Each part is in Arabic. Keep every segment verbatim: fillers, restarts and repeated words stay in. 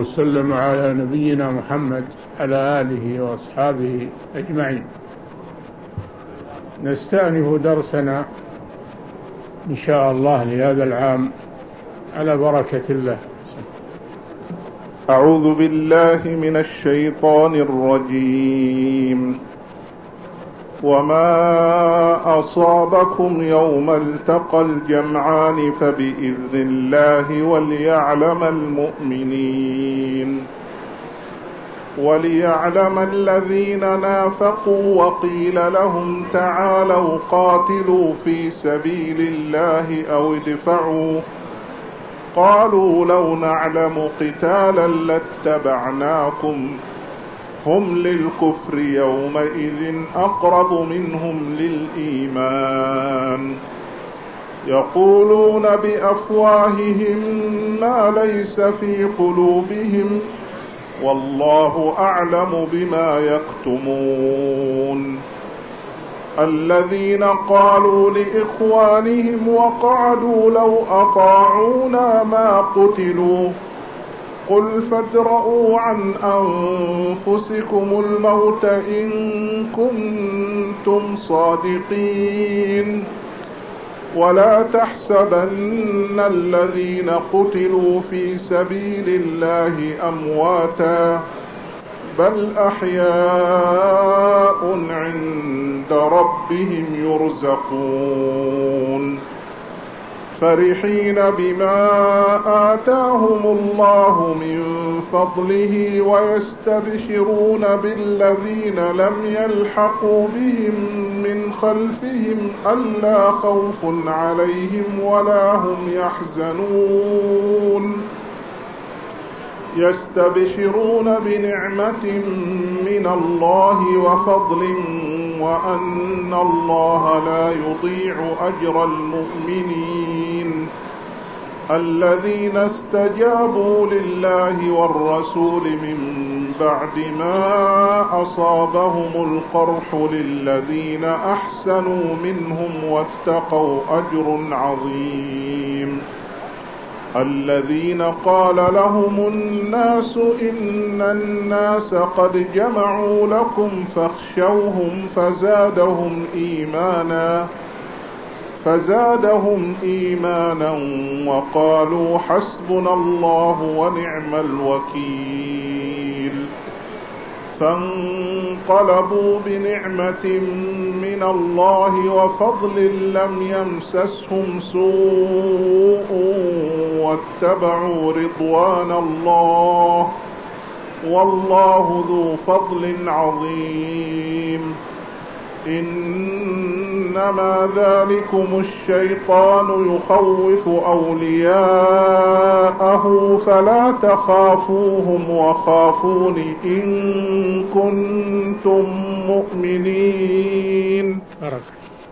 وسلم على نبينا محمد على آله وأصحابه أجمعين. نستأنف درسنا إن شاء الله لهذا العام على بركة الله. أعوذ بالله من الشيطان الرجيم. وما أصابكم يوم التقى الجمعان فبإذن الله وليعلم المؤمنين وليعلم الذين نافقوا وقيل لهم تعالوا قاتلوا في سبيل الله أو ادفعوا قالوا لو نعلم قتالا لاتبعناكم هم للكفر يومئذ أقرب منهم للإيمان يقولون بأفواههم ما ليس في قلوبهم والله أعلم بما يكتمون. الذين قالوا لإخوانهم وقعدوا لو أطاعونا ما قتلوا قل فادرءوا عن أنفسكم الموت إن كنتم صادقين ولا تحسبن الذين قتلوا في سبيل الله أمواتا بل أحياء عند ربهم يرزقون فرحين بما آتاهم الله من فضله ويستبشرون بالذين لم يلحقوا بهم من خلفهم ألا خوف عليهم ولا هم يحزنون يستبشرون بنعمة من الله وفضل وأن الله لا يضيع أجر المؤمنين الذين استجابوا لله والرسول من بعد ما أصابهم القرح للذين أحسنوا منهم واتقوا أجر عظيم. الذين قال لهم الناس إن الناس قد جمعوا لكم فاخشوهم فزادهم إيمانا فزادهم إيمانا وقالوا حسبنا الله ونعم الوكيل فانقلبوا بنعمة من الله وفضل لم يمسسهم سوء واتبعوا رضوان الله والله ذو فضل عظيم. إنما ذلكم الشيطان يخوف أولياءه فلا تخافوهم وخافون إن كنتم مؤمنين. بارك.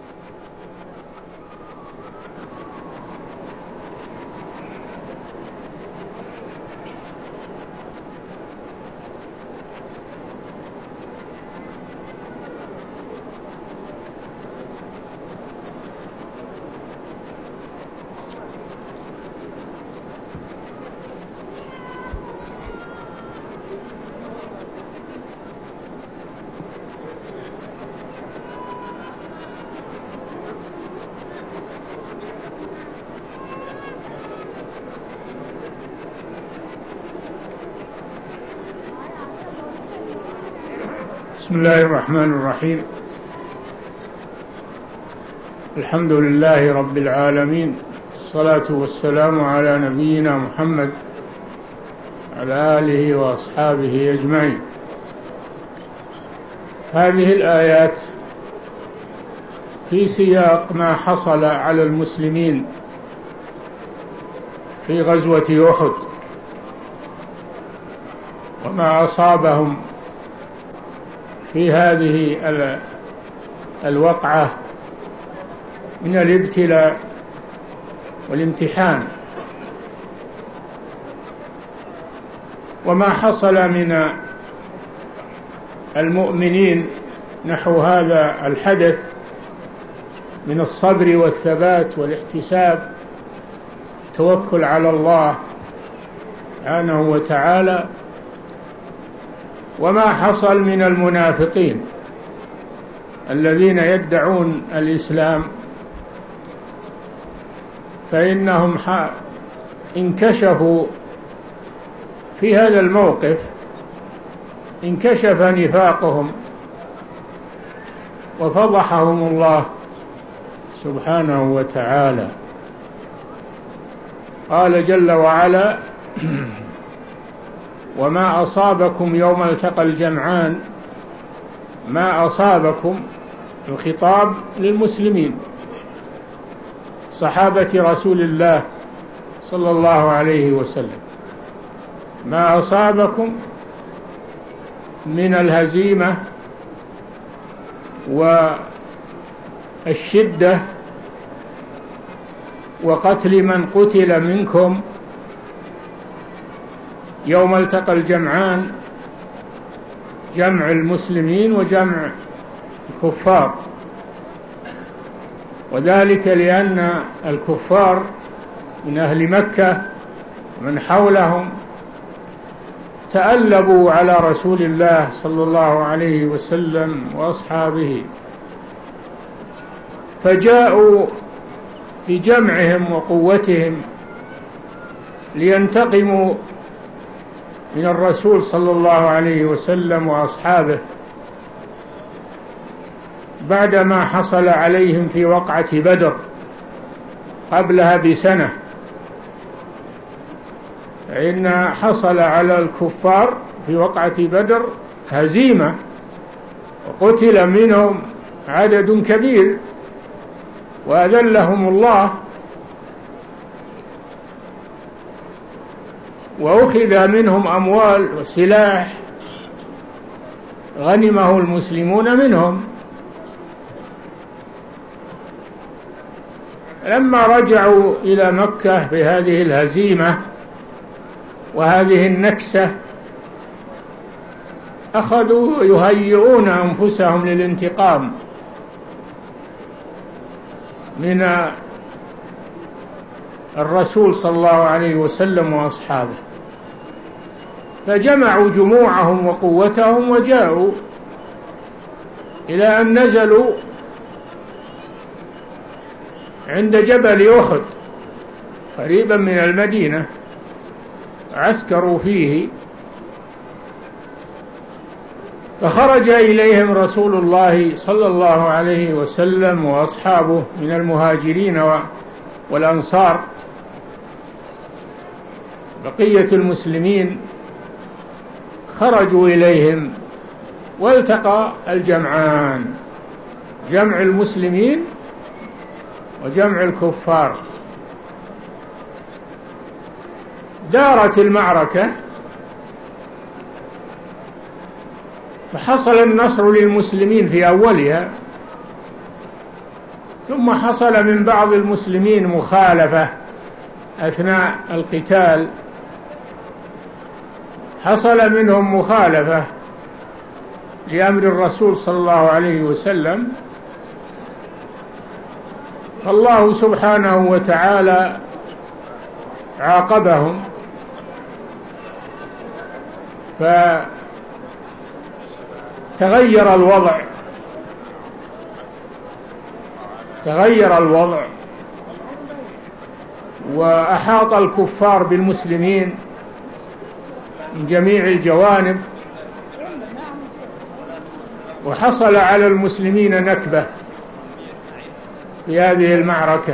بسم الله الرحمن الرحيم. الحمد لله رب العالمين، الصلاة والسلام على نبينا محمد على آله وأصحابه أجمعين. هذه الآيات في سياق ما حصل على المسلمين في غزوة أحد وما أصابهم في هذه الوقعة من الابتلاء والامتحان، وما حصل من المؤمنين نحو هذا الحدث من الصبر والثبات والاحتساب، توكل على الله سبحانه وتعالى وما حصل من المنافقين الذين يدعون الإسلام، فإنهم انكشفوا في هذا الموقف، انكشف نفاقهم وفضحهم الله سبحانه وتعالى. قال جل وعلا: وما أصابكم يوم التقى الجمعان. ما أصابكم، الخطاب للمسلمين صحابة رسول الله صلى الله عليه وسلم. ما أصابكم من الهزيمة والشدة وقتل من قتل منكم يوم التقى الجمعان، جمع المسلمين وجمع الكفار، وذلك لأن الكفار من أهل مكة ومن حولهم تألبوا على رسول الله صلى الله عليه وسلم وأصحابه، فجاءوا بجمعهم وقوتهم لينتقموا من الرسول صلى الله عليه وسلم وأصحابه بعدما حصل عليهم في وقعة بدر قبلها بسنة. فإن حصل على الكفار في وقعة بدر هزيمة، وقتل منهم عدد كبير وأذلهم الله، وأخذ منهم أموال وسلاح غنمه المسلمون منهم. لما رجعوا إلى مكة بهذه الهزيمة وهذه النكسة أخذوا يهيئون أنفسهم للانتقام من الرسول صلى الله عليه وسلم وأصحابه، فجمعوا جموعهم وقوتهم وجاءوا إلى أن نزلوا عند جبل أحد قريبا من المدينة، عسكروا فيه، فخرج إليهم رسول الله صلى الله عليه وسلم وأصحابه من المهاجرين والأنصار، بقية المسلمين خرجوا إليهم والتقى الجمعان، جمع المسلمين وجمع الكفار. دارت المعركة فحصل النصر للمسلمين في أولها، ثم حصل من بعض المسلمين مخالفة أثناء القتال، حصل منهم مخالفة لأمر الرسول صلى الله عليه وسلم، فالله سبحانه وتعالى عاقبهم، فتغير الوضع تغير الوضع وأحاط الكفار بالمسلمين من جميع الجوانب، وحصل على المسلمين نكبة في هذه المعركة.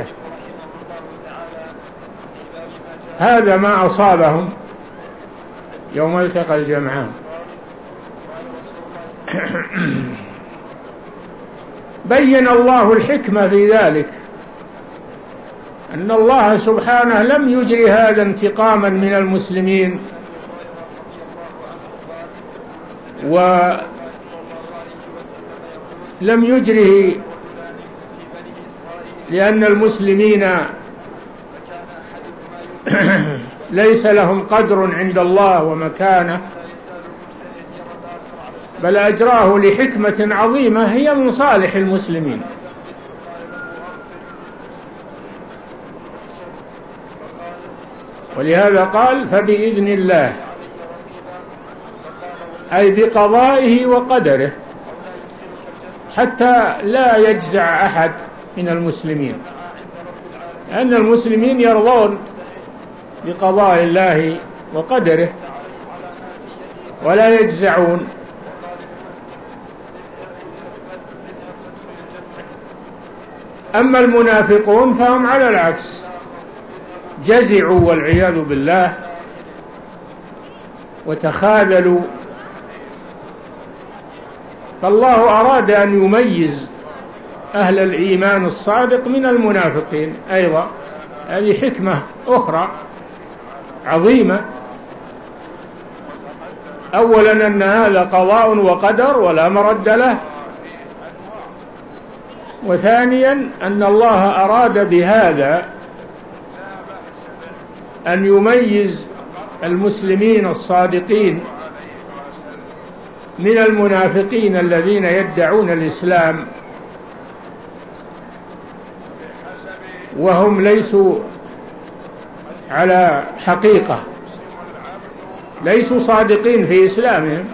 هذا ما أصابهم يوم التقى الجمعان. بين الله الحكمة في ذلك، أن الله سبحانه لم يجري هذا انتقاما من المسلمين ولم يجره لأن المسلمين ليس لهم قدر عند الله ومكانة، بل أجراه لحكمة عظيمة هي من صالح المسلمين. ولهذا قال فبإذن الله، أي بقضائه وقدره، حتى لا يجزع أحد من المسلمين، لأن المسلمين يرضون بقضاء الله وقدره ولا يجزعون. أما المنافقون فهم على العكس، جزعوا والعياذ بالله وتخاذلوا. فالله أراد أن يميز أهل الإيمان الصادق من المنافقين أيضا، هذه حكمة أخرى عظيمة. أولا أن هذا قضاء وقدر ولا مرد له، وثانيا أن الله أراد بهذا أن يميز المسلمين الصادقين من المنافقين الذين يدعون الإسلام وهم ليسوا على حقيقة، ليسوا صادقين في إسلامهم.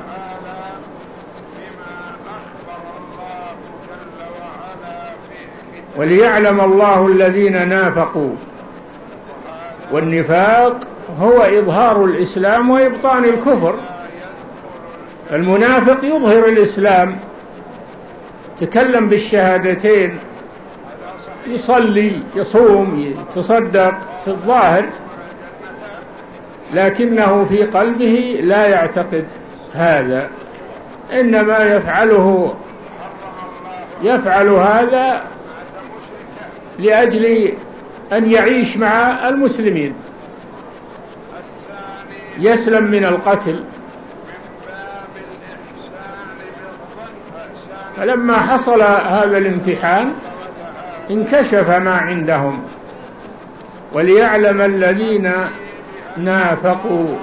وليعلم الله الذين نافقوا، والنفاق هو إظهار الإسلام وإبطان الكفر. المنافق يظهر الإسلام، يتكلم بالشهادتين، يصلي يصوم يتصدق في الظاهر، لكنه في قلبه لا يعتقد هذا، إنما يفعله يفعل هذا لأجل أن يعيش مع المسلمين، يسلم من القتل. فلما حصل هذا الامتحان انكشف ما عندهم. وليعلم الذين نافقوا.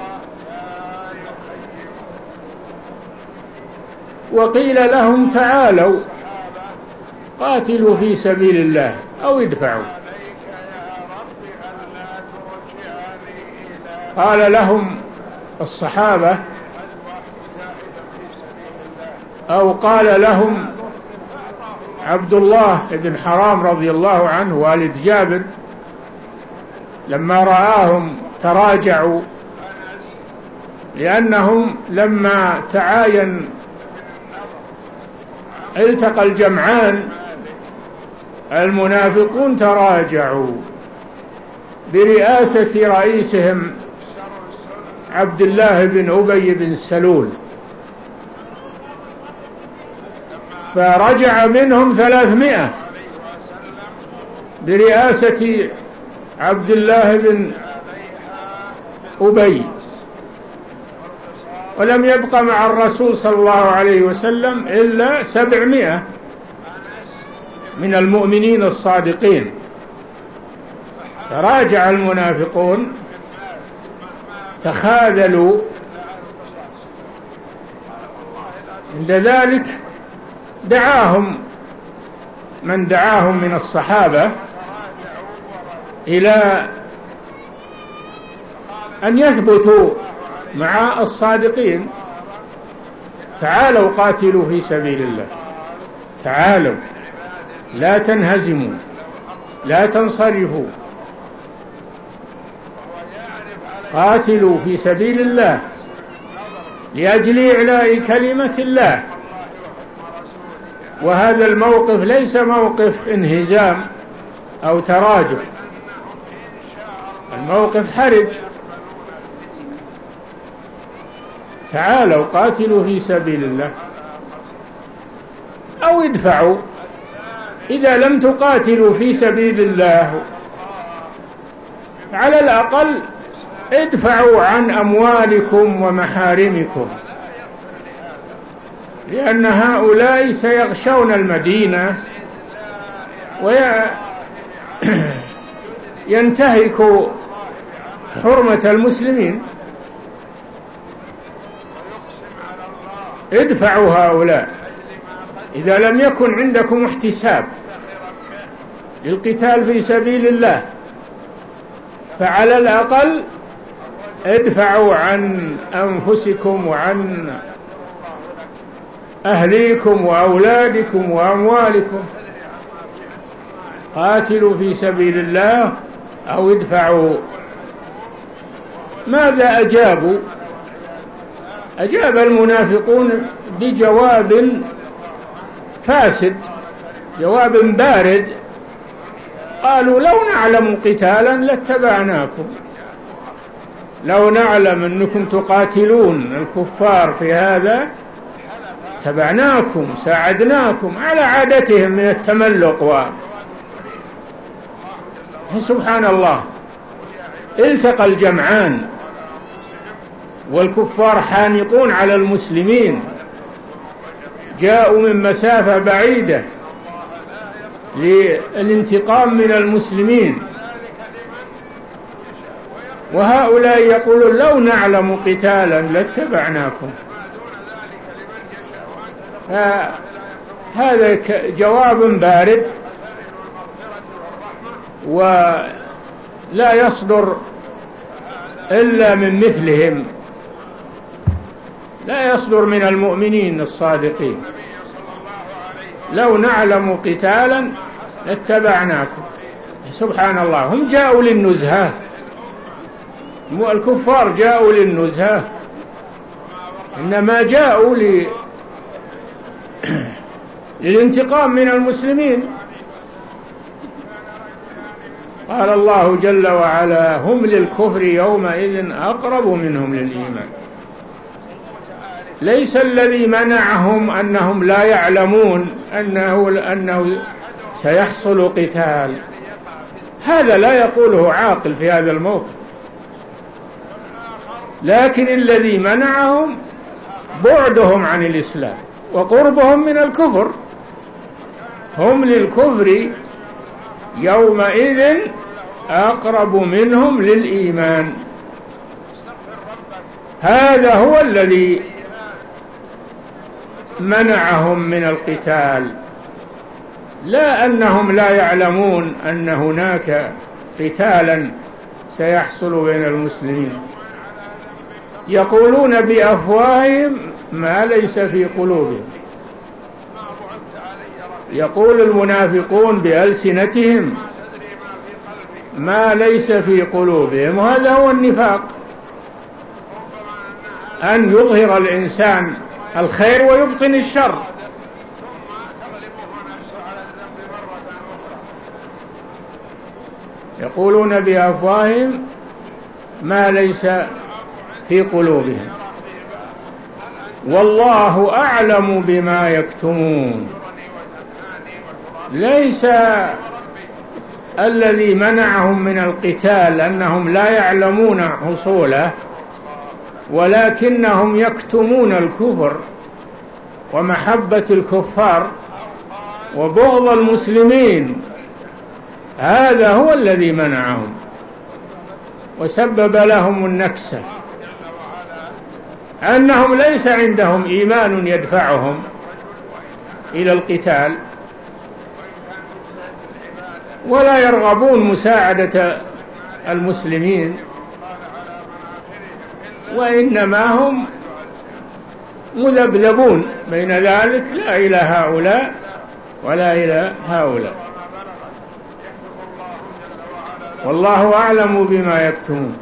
وقيل لهم تعالوا قاتلوا في سبيل الله أو ادفعوا. قال لهم الصحابة أو قال لهم عبد الله بن حرام رضي الله عنه والد جابر لما رآهم تراجعوا، لأنهم لما تعاين التقى الجمعان المنافقون تراجعوا برئاسة رئيسهم عبد الله بن أبي بن سلول، فرجع منهم ثلاثمائة برئاسة عبد الله بن أبي، ولم يبق مع الرسول صلى الله عليه وسلم إلا سبعمائة من المؤمنين الصادقين. تراجع المنافقون تخاذلوا. عند ذلك دعاهم من دعاهم من الصحابة إلى أن يثبتوا مع الصادقين. تعالوا قاتلوا في سبيل الله، تعالوا لا تنهزموا لا تنصرفوا، قاتلوا في سبيل الله لأجل إعلاء كلمة الله. وهذا الموقف ليس موقف انهزام أو تراجع، الموقف حرج. تعالوا قاتلوا في سبيل الله أو ادفعوا. إذا لم تقاتلوا في سبيل الله على الأقل ادفعوا عن أموالكم ومحارمكم، لأن هؤلاء سيغشون المدينة وينتهكوا حرمة المسلمين. ادفعوا هؤلاء إذا لم يكن عندكم احتساب للقتال في سبيل الله. فعلى الأقل ادفعوا عن أنفسكم وعن أهليكم وأولادكم وأموالكم، قاتلوا في سبيل الله أو ادفعوا. ماذا أجابوا؟ أجاب المنافقون بجواب فاسد، جواب بارد. قالوا لو نعلم قتالا لاتبعناكم، لو نعلم أنكم تقاتلون الكفار في هذا تبعناكم ساعدناكم، على عادتهم من التملق. و سبحان الله، التقى الجمعان والكفار حانقون على المسلمين، جاءوا من مسافة بعيدة للانتقام من المسلمين، وهؤلاء يقولون لو نعلم قتالا لاتبعناكم. هذا جواب بارد ولا يصدر إلا من مثلهم، لا يصدر من المؤمنين الصادقين. لو نعلم قتالا لاتبعناكم. سبحان الله، هم جاءوا للنزهة، الكفار جاءوا للنزهة، إنما جاءوا ل... للانتقام من المسلمين. قال الله جل وعلا هم للكفر يومئذ أقرب منهم للإيمان. ليس الذي منعهم أنهم لا يعلمون أنه, أنه سيحصل قتال، هذا لا يقوله عاقل في هذا الموقف، لكن الذي منعهم بعدهم عن الإسلام وقربهم من الكفر. هم للكفر يومئذ أقرب منهم للإيمان. هذا هو الذي منعهم من القتال، لا أنهم لا يعلمون أن هناك قتالا سيحصل بين المسلمين. يقولون بأفواههم ما ليس في قلوبهم. يقول المنافقون بألسنتهم ما ليس في قلوبهم، وهذا هو النفاق، أن يظهر الإنسان الخير ويبطن الشر. يقولون بأفواههم ما ليس في قلوبهم والله أعلم بما يكتمون. ليس الذي منعهم من القتال أنهم لا يعلمون حصوله، ولكنهم يكتمون الكفر ومحبة الكفار وبغض المسلمين، هذا هو الذي منعهم وسبب لهم النكسة، أنهم ليس عندهم إيمان يدفعهم إلى القتال، ولا يرغبون مساعدة المسلمين، وإنما هم مذبذبون بين ذلك، لا إلى هؤلاء ولا إلى هؤلاء. والله أعلم بما يكتمون.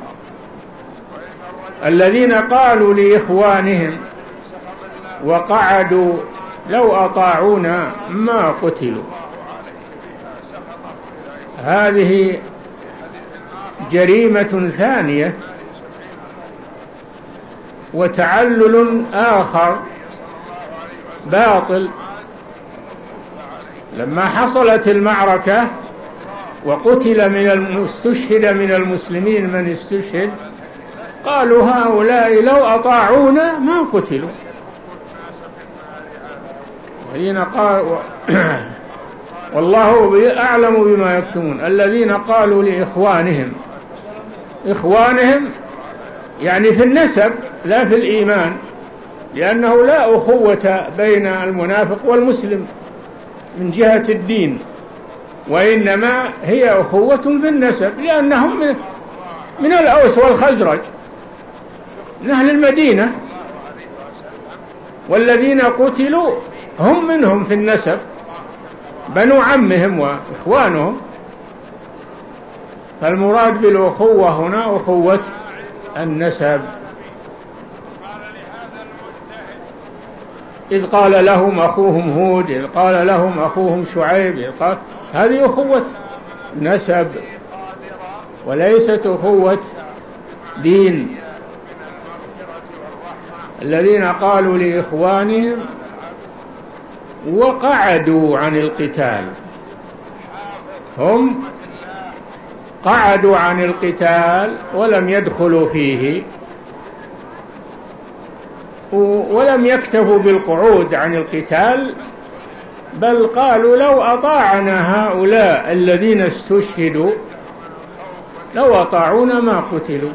الذين قالوا لإخوانهم وقعدوا لو أطاعونا ما قتلوا، هذه جريمة ثانية وتعلل آخر باطل. لما حصلت المعركة وقتل من استشهد من المسلمين من استشهد، قالوا هؤلاء لو أطاعونا ما قتلوا. الذين قالوا والله أعلم بما يكتمون. الذين قالوا لإخوانهم، إخوانهم يعني في النسب لا في الإيمان، لأنه لا أخوة بين المنافق والمسلم من جهة الدين، وإنما هي أخوة في النسب، لأنهم من الأوس والخزرج، من أهل المدينة، والذين قتلوا هم منهم في النسب، بنو عمهم وإخوانهم. فالمراد بالأخوة هنا أخوة النسب. إذ قال لهم أخوهم هود، إذ قال لهم أخوهم شعيب، إذ قال هذه أخوة نسب وليست أخوة دين. الذين قالوا لإخوانهم وقعدوا عن القتال، هم قعدوا عن القتال ولم يدخلوا فيه، ولم يكتفوا بالقعود عن القتال، بل قالوا لو أطاعنا هؤلاء الذين استشهدوا لو أطاعونا ما قتلوا.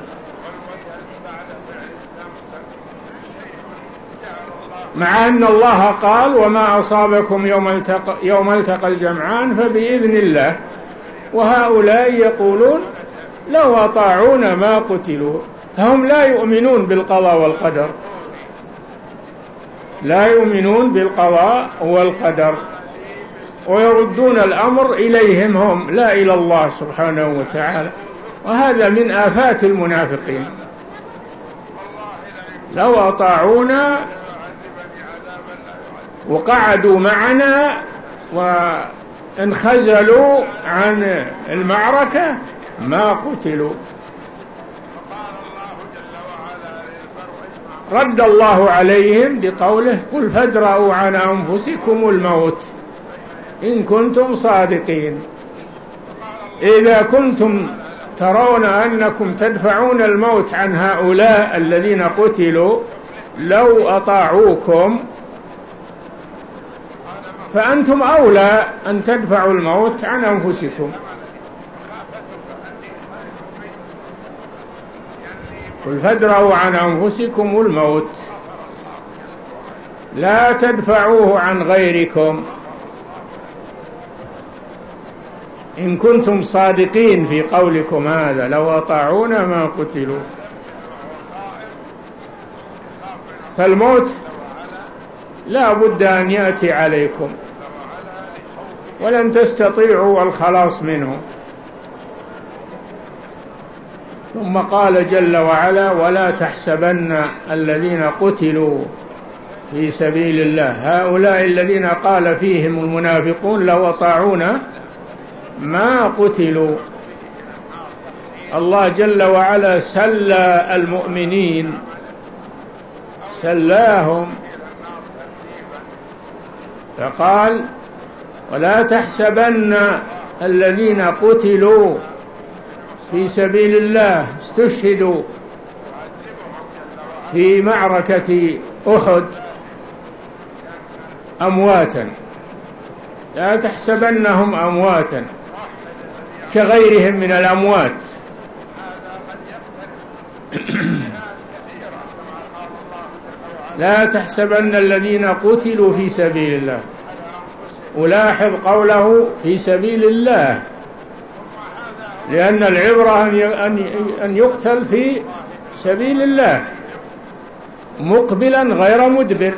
مع أن الله قال وما أصابكم يوم التقى, يوم التقى الجمعان فبإذن الله، وهؤلاء يقولون لو أطاعونا ما قتلوا. فهم لا يؤمنون بالقضاء والقدر، لا يؤمنون بالقضاء والقدر، ويردون الأمر إليهم هم لا إلى الله سبحانه وتعالى. وهذا من آفات المنافقين. لو أطاعونا وقعدوا معنا وانخزلوا عن المعركة ما قتلوا. رد الله عليهم بقوله قل فادرءوا عن أنفسكم الموت إن كنتم صادقين. إذا كنتم ترون أنكم تدفعون الموت عن هؤلاء الذين قتلوا لو أطاعوكم فأنتم أولى أن تدفعوا الموت عن أنفسكم. قل فادرءوا عن أنفسكم الموت لا تدفعوه عن غيركم إن كنتم صادقين في قولكم هذا لو أطاعونا ما قتلوا. فالموت لا بد أن يأتي عليكم ولن تستطيعوا الخلاص منه. ثم قال جل وعلا ولا تحسبن الذين قتلوا في سبيل الله، هؤلاء الذين قال فيهم المنافقون لو أطاعونا ما قتلوا. الله جل وعلا سلى المؤمنين، سلاهم، فقال ولا تحسبن الذين قتلوا في سبيل الله استشهدوا في معركة أحد أمواتا، لا تحسبنهم أمواتا كغيرهم من الأموات. لا تحسبن الذين قتلوا في سبيل الله. ولاحظ قوله في سبيل الله، لأن العبرة أن يقتل في سبيل الله مقبلا غير مدبر،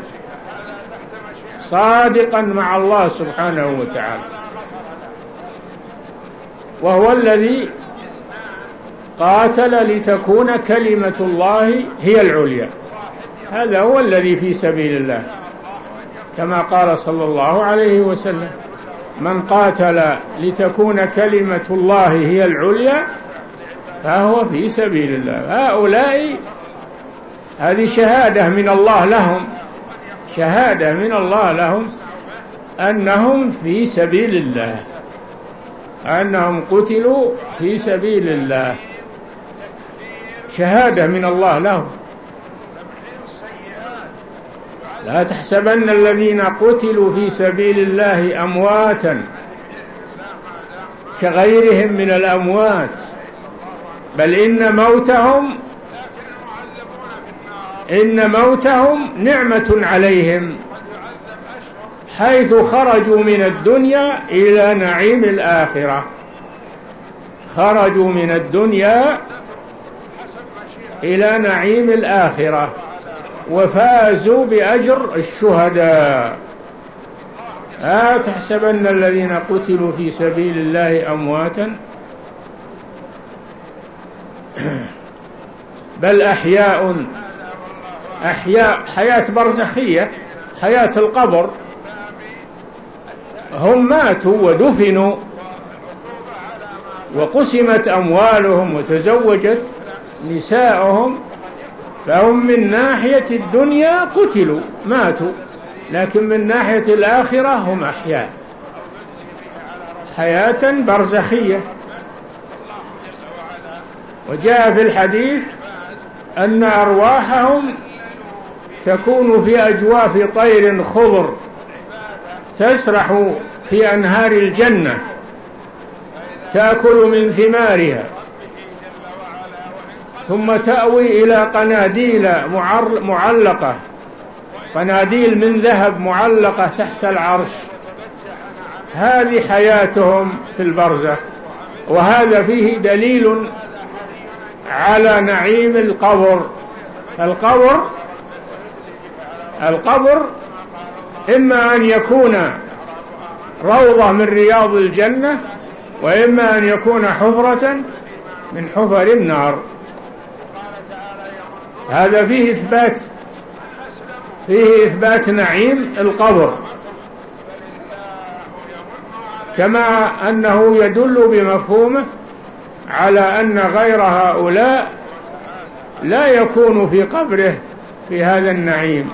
صادقا مع الله سبحانه وتعالى، وهو الذي قاتل لتكون كلمة الله هي العليا. هذا هو الذي في سبيل الله، كما قال صلى الله عليه وسلم من قاتل لتكون كلمة الله هي العليا فهو في سبيل الله. هؤلاء هذه شهادة من الله لهم، شهادة من الله لهم أنهم في سبيل الله، أنهم قتلوا في سبيل الله، شهادة من الله لهم. لا تحسبن الذين قتلوا في سبيل الله أمواتا كغيرهم من الأموات، بل إن موتهم إن موتهم نعمة عليهم حيث خرجوا من الدنيا إلى نعيم الآخرة. خرجوا من الدنيا إلى نعيم الآخرة وفازوا بأجر الشهداء. لا تحسبن الذين قتلوا في سبيل الله أمواتا بل أحياء أحياء حياة برزخية، حياة القبر. هم ماتوا ودفنوا وقسمت أموالهم وتزوجت نساءهم، فهم من ناحية الدنيا قتلوا ماتوا، لكن من ناحية الآخرة هم أحياء حياة برزخية. وجاء في الحديث أن أرواحهم تكون في أجواف طير خضر تسرح في أنهار الجنة تأكل من ثمارها، ثم تأوي إلى قناديل معلقة، قناديل من ذهب معلقة تحت العرش. هذه حياتهم في البرزخ. وهذا فيه دليل على نعيم القبر. القبر القبر إما أن يكون روضة من رياض الجنة، وإما أن يكون حفرة من حفر النار. هذا فيه إثبات فيه إثبات نعيم القبر، كما أنه يدل بمفهومه على أن غير هؤلاء لا يكون في قبره في هذا النعيم،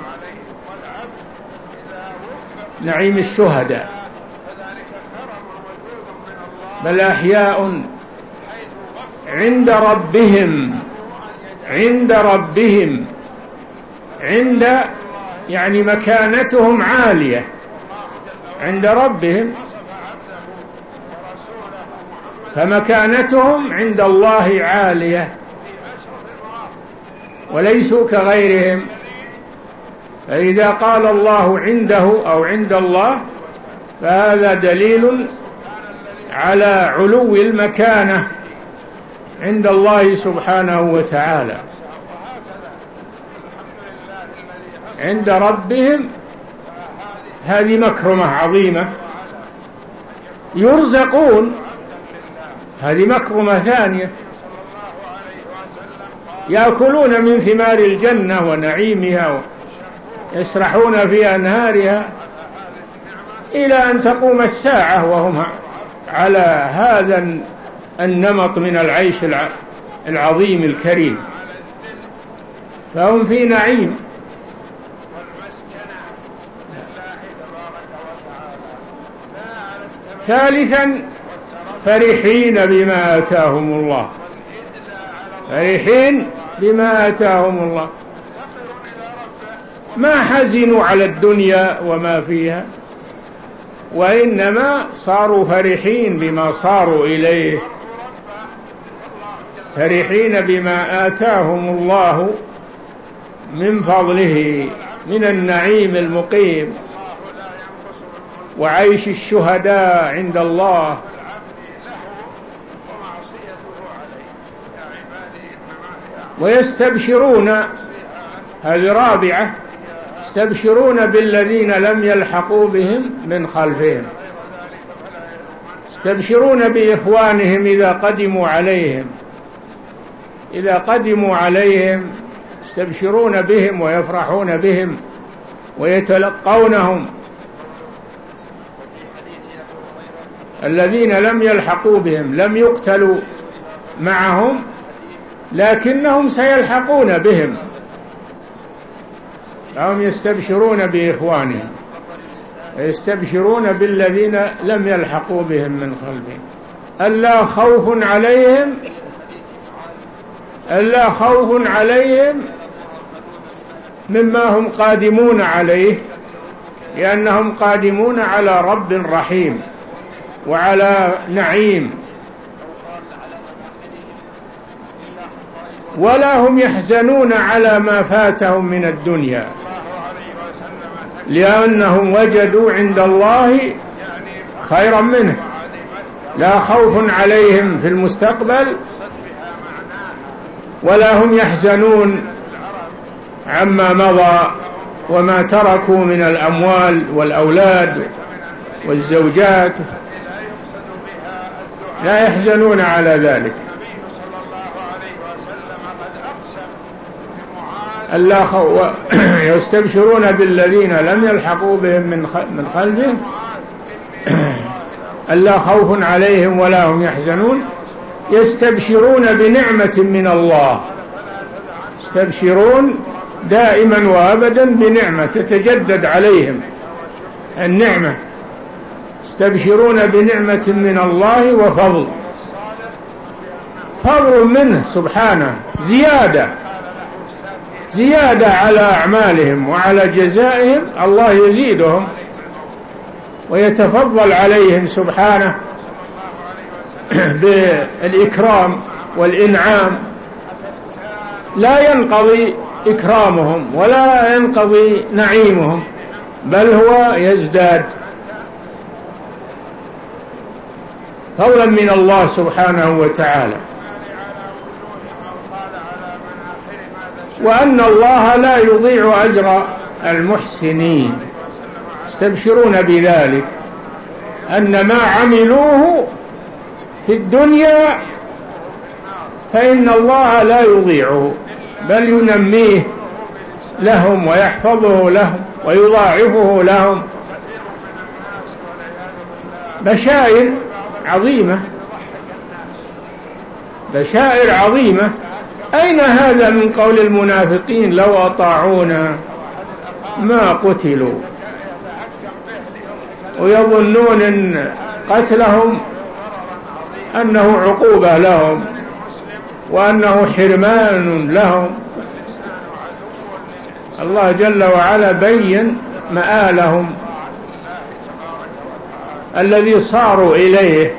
نعيم الشهداء، بل أحياء عند ربهم عند ربهم عند يعني مكانتهم عالية عند ربهم، فمكانتهم عند الله عالية وليسوا كغيرهم. فإذا قال الله عنده أو عند الله فهذا دليل على علو المكانة عند الله سبحانه وتعالى. عند ربهم هذه مكرمة عظيمة. يرزقون، هذه مكرمة ثانية، يأكلون من ثمار الجنة ونعيمها ويسرحون في أنهارها إلى أن تقوم الساعة وهم على هذا النمط من العيش العظيم الكريم، فهم في نعيم. ثالثا فرحين بما آتاهم الله، فرحين بما آتاهم الله، ما حزنوا على الدنيا وما فيها، وإنما صاروا فرحين بما صاروا إليه، فرحين بما آتاهم الله من فضله من النعيم المقيم وعيش الشهداء عند الله. ويستبشرون، هذه رابعة، يستبشرون بالذين لم يلحقوا بهم من خلفهم، يستبشرون بإخوانهم إذا قدموا عليهم، إذا قدموا عليهم يستبشرون بهم ويفرحون بهم ويتلقونهم. الذين لم يلحقوا بهم لم يقتلوا معهم لكنهم سيلحقون بهم، فهم يستبشرون بإخوانهم، يستبشرون بالذين لم يلحقوا بهم من خلفهم. ألا خوف عليهم ألا خوف عليهم مما هم قادمون عليه، لأنهم قادمون على رب رحيم وعلى نعيم، ولا هم يحزنون على ما فاتهم من الدنيا، لأنهم وجدوا عند الله خيرا منه. لا خوف عليهم في المستقبل ولا هم يحزنون عما مضى وما تركوا من الأموال والأولاد والزوجات، لا يحزنون على ذلك. ألا خو... يستبشرون بالذين لم يلحقوا بهم من خلفهم ألا خوف عليهم ولا هم يحزنون، يستبشرون بنعمة من الله، يستبشرون دائما وأبدا بنعمة تتجدد عليهم النعمة، يستبشرون بنعمة من الله وفضل، فضل منه سبحانه، زيادة زيادة على أعمالهم وعلى جزائهم، الله يزيدهم ويتفضل عليهم سبحانه بالإكرام والإنعام، لا ينقضي إكرامهم ولا ينقضي نعيمهم، بل هو يزداد فضلا من الله سبحانه وتعالى. وأن الله لا يضيع أجر المحسنين، يستبشرون بذلك أن ما عملوه في الدنيا فإن الله لا يضيعه، بل ينميه لهم ويحفظه لهم ويضاعفه لهم. بشائر عظيمة، بشائر عظيمة. أين هذا من قول المنافقين لو أطاعونا ما قتلوا، ويظنون أن قتلهم أنه عقوبة لهم وأنه حرمان لهم. الله جل وعلا بين مآلهم الذي صاروا إليه،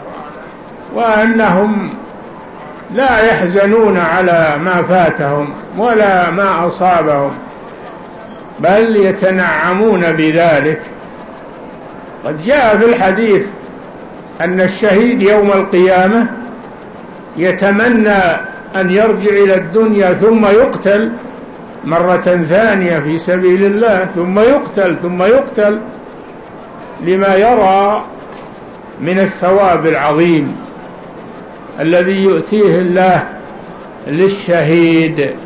وأنهم لا يحزنون على ما فاتهم ولا ما أصابهم، بل يتنعمون بذلك. قد جاء في الحديث أن الشهيد يوم القيامة يتمنى أن يرجع إلى الدنيا ثم يقتل مرة ثانية في سبيل الله، ثم يقتل ثم يقتل لما يرى من الثواب العظيم الذي يؤتيه الله للشهيد.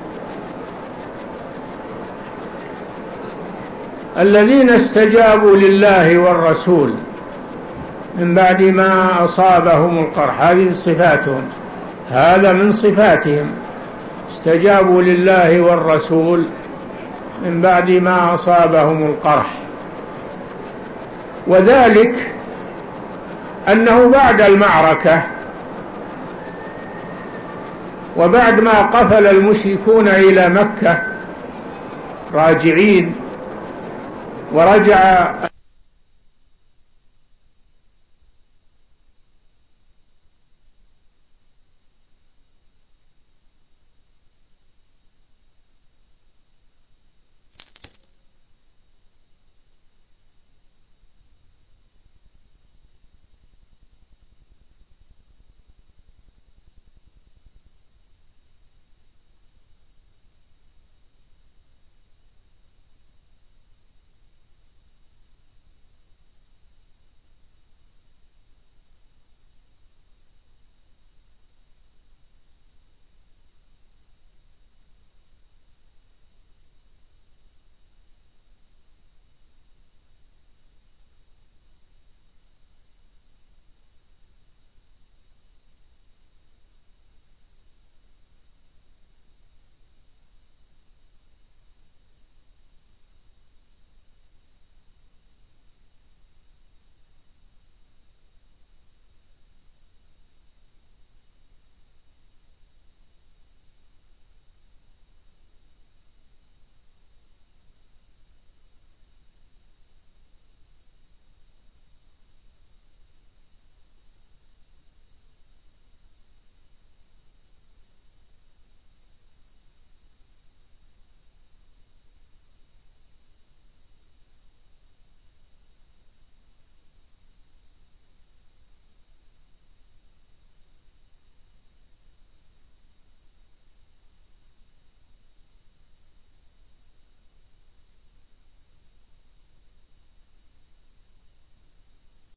الذين استجابوا لله والرسول من بعد ما أصابهم القرح، هذه صفاتهم، هذا من صفاتهم، استجابوا لله والرسول من بعد ما أصابهم القرح. وذلك أنه بعد المعركة وبعد ما قفل المشركون إلى مكة راجعين، ورجع